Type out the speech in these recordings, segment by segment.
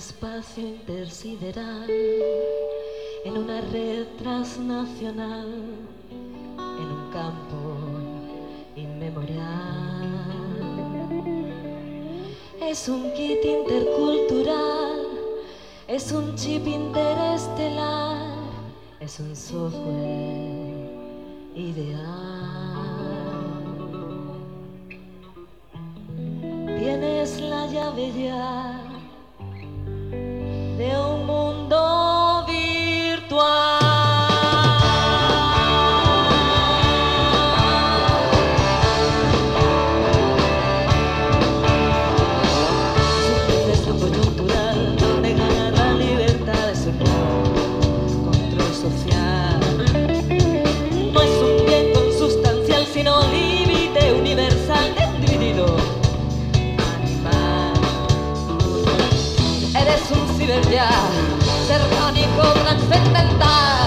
espacio intersideral, en una red transnacional, en un campo inmemorial. Es un kit intercultural, es un chip interestelar, es un software ideal. Tienes la llave ya de un mundo virtual. Es un proceso coyuntural donde gana la libertad, es un control social. No es un bien consustancial, sino límite universal dividido. Eres un ciberya, ser crónico trascendental.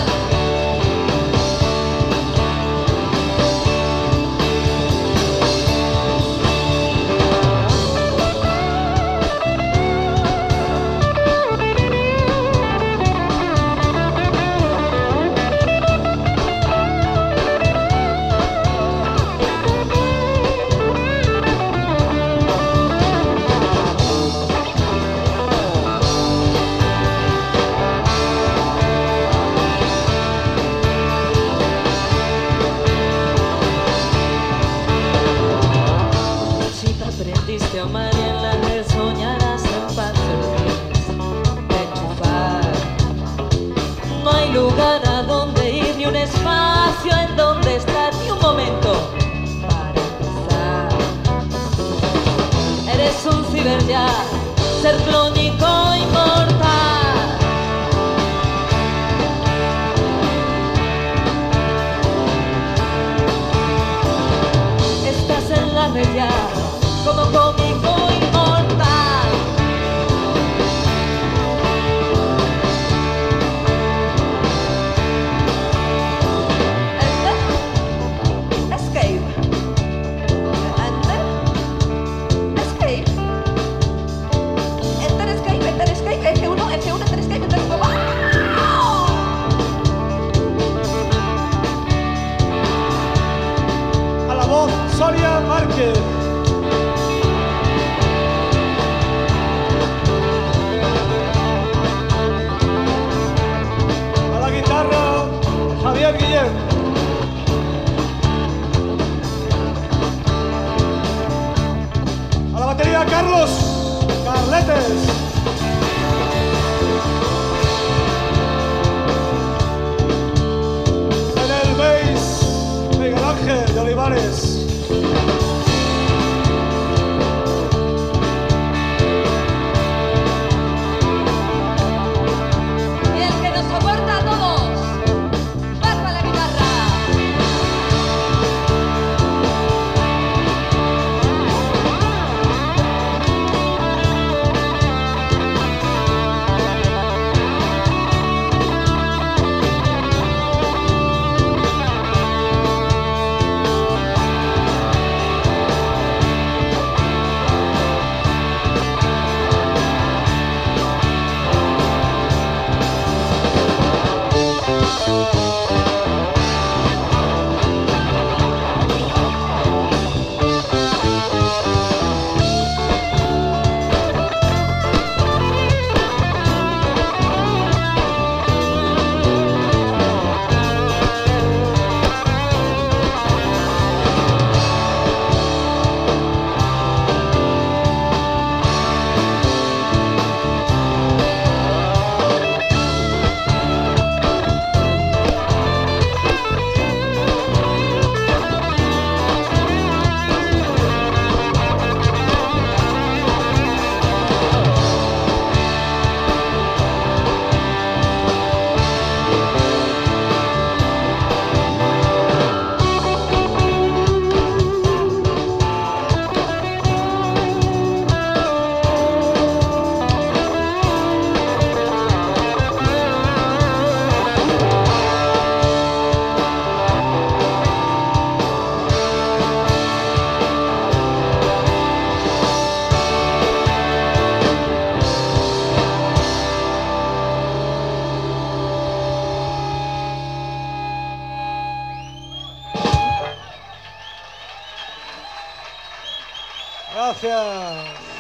Aprendiste a amar y en la red soñarás en paz, de enchufar. No hay lugar a donde ir, ni un espacio en donde estar, ni un momento para empezar. Eres un ciberya, ser clónico inmortal. Estás en la red ya, como cómico inmortal. Enter, escape. Enter, escape. Enter, escape, enter, escape. F1, F1, enter, escape, enter, escape. ¡Wow! A la voz, Sonia Márquez. Javier Guillén. A la batería, Carlos Carletes. En el bass, Miguel Ángel de Olivares. Y el que nos soporta a todos. Gracias.